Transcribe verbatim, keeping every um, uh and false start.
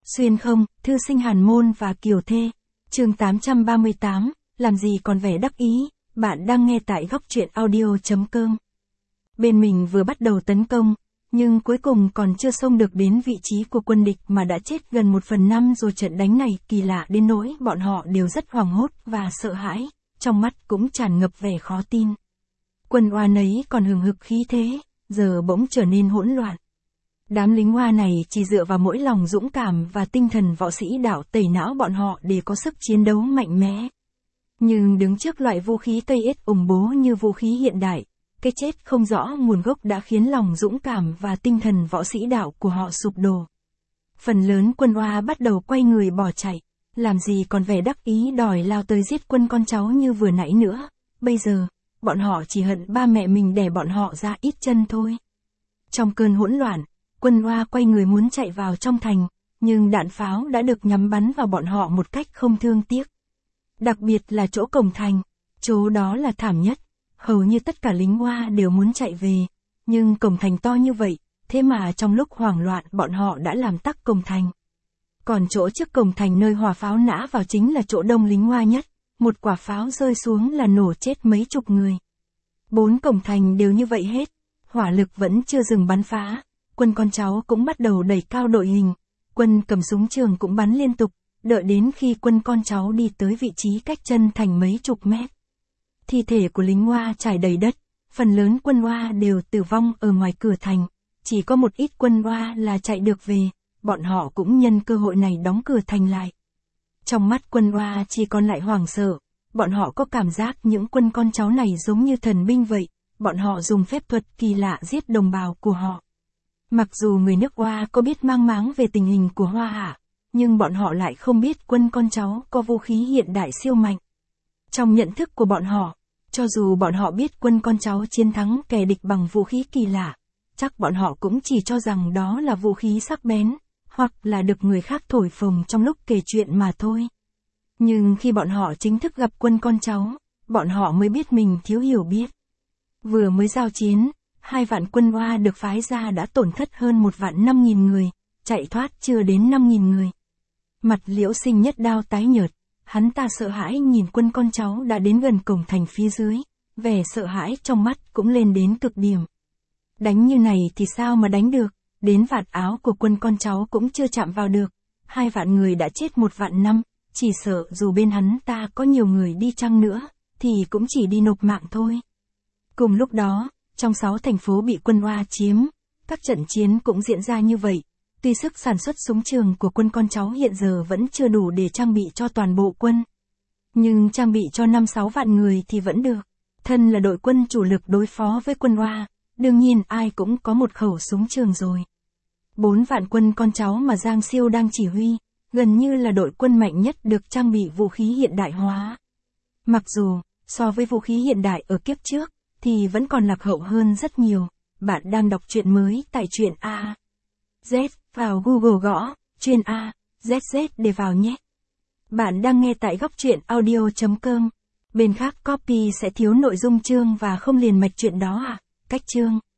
Xuyên không, thư sinh Hàn Môn và Kiều Thê. Chương tám trăm ba mươi tám, làm gì còn vẻ đắc ý, bạn đang nghe tại góc truyện audio.com. Bên mình vừa bắt đầu tấn công, nhưng cuối cùng còn chưa xông được đến vị trí của quân địch mà đã chết gần một phần năm rồi. Trận đánh này kỳ lạ đến nỗi bọn họ đều rất hoảng hốt và sợ hãi, trong mắt cũng tràn ngập vẻ khó tin. Quân Oa nấy còn hừng hực khí thế, giờ bỗng trở nên hỗn loạn. Đám lính Oa này chỉ dựa vào mỗi lòng dũng cảm và tinh thần võ sĩ đạo tẩy não bọn họ để có sức chiến đấu mạnh mẽ. Nhưng đứng trước loại vũ khí Tây ết ủng bố như vũ khí hiện đại, cái chết không rõ nguồn gốc đã khiến lòng dũng cảm và tinh thần võ sĩ đạo của họ sụp đổ. Phần lớn quân Oa bắt đầu quay người bỏ chạy, làm gì còn vẻ đắc ý đòi lao tới giết quân con cháu như vừa nãy nữa. Bây giờ, bọn họ chỉ hận ba mẹ mình đẻ bọn họ ra ít chân thôi. Trong cơn hỗn loạn, quân Oa quay người muốn chạy vào trong thành, nhưng đạn pháo đã được nhắm bắn vào bọn họ một cách không thương tiếc. Đặc biệt là chỗ cổng thành, chỗ đó là thảm nhất, hầu như tất cả lính Oa đều muốn chạy về, nhưng cổng thành to như vậy, thế mà trong lúc hoảng loạn bọn họ đã làm tắc cổng thành. Còn chỗ trước cổng thành nơi hỏa pháo nã vào chính là chỗ đông lính Oa nhất, một quả pháo rơi xuống là nổ chết mấy chục người. Bốn cổng thành đều như vậy hết, hỏa lực vẫn chưa dừng bắn phá. Quân con cháu cũng bắt đầu đẩy cao đội hình, quân cầm súng trường cũng bắn liên tục, đợi đến khi quân con cháu đi tới vị trí cách chân thành mấy chục mét. Thi thể của lính Oa trải đầy đất, phần lớn quân Oa đều tử vong ở ngoài cửa thành, chỉ có một ít quân Oa là chạy được về, bọn họ cũng nhân cơ hội này đóng cửa thành lại. Trong mắt quân Oa chỉ còn lại hoảng sợ, bọn họ có cảm giác những quân con cháu này giống như thần binh vậy, bọn họ dùng phép thuật kỳ lạ giết đồng bào của họ. Mặc dù người nước Oa có biết mang máng về tình hình của Hoa Hạ, nhưng bọn họ lại không biết quân con cháu có vũ khí hiện đại siêu mạnh. Trong nhận thức của bọn họ, cho dù bọn họ biết quân con cháu chiến thắng kẻ địch bằng vũ khí kỳ lạ, chắc bọn họ cũng chỉ cho rằng đó là vũ khí sắc bén, hoặc là được người khác thổi phồng trong lúc kể chuyện mà thôi. Nhưng khi bọn họ chính thức gặp quân con cháu, bọn họ mới biết mình thiếu hiểu biết. Vừa mới giao chiến, hai vạn quân Oa được phái ra đã tổn thất hơn một vạn năm nghìn người, chạy thoát chưa đến năm nghìn người. Mặt Liễu Sinh nhất đao tái nhợt, hắn ta sợ hãi nhìn quân con cháu đã đến gần cổng thành phía dưới, vẻ sợ hãi trong mắt cũng lên đến cực điểm. Đánh như này thì sao mà đánh được, đến vạt áo của quân con cháu cũng chưa chạm vào được, hai vạn người đã chết một vạn năm, chỉ sợ dù bên hắn ta có nhiều người đi chăng nữa, thì cũng chỉ đi nộp mạng thôi. Cùng lúc đó, trong sáu thành phố bị quân Oa chiếm, các trận chiến cũng diễn ra như vậy. Tuy sức sản xuất súng trường của quân con cháu hiện giờ vẫn chưa đủ để trang bị cho toàn bộ quân, nhưng trang bị cho năm sáu vạn người thì vẫn được. Thân là đội quân chủ lực đối phó với quân Oa, đương nhiên ai cũng có một khẩu súng trường rồi. Bốn vạn quân con cháu mà Giang Siêu đang chỉ huy, gần như là đội quân mạnh nhất được trang bị vũ khí hiện đại hóa. Mặc dù, so với vũ khí hiện đại ở kiếp trước, thì vẫn còn lạc hậu hơn rất nhiều. Bạn đang đọc truyện mới tại truyện A Z, vào Google gõ, truyện A Z Z để vào nhé. Bạn đang nghe tại góc truyện audio.com. Bên khác copy sẽ thiếu nội dung chương và không liền mạch truyện đó à? Cách chương.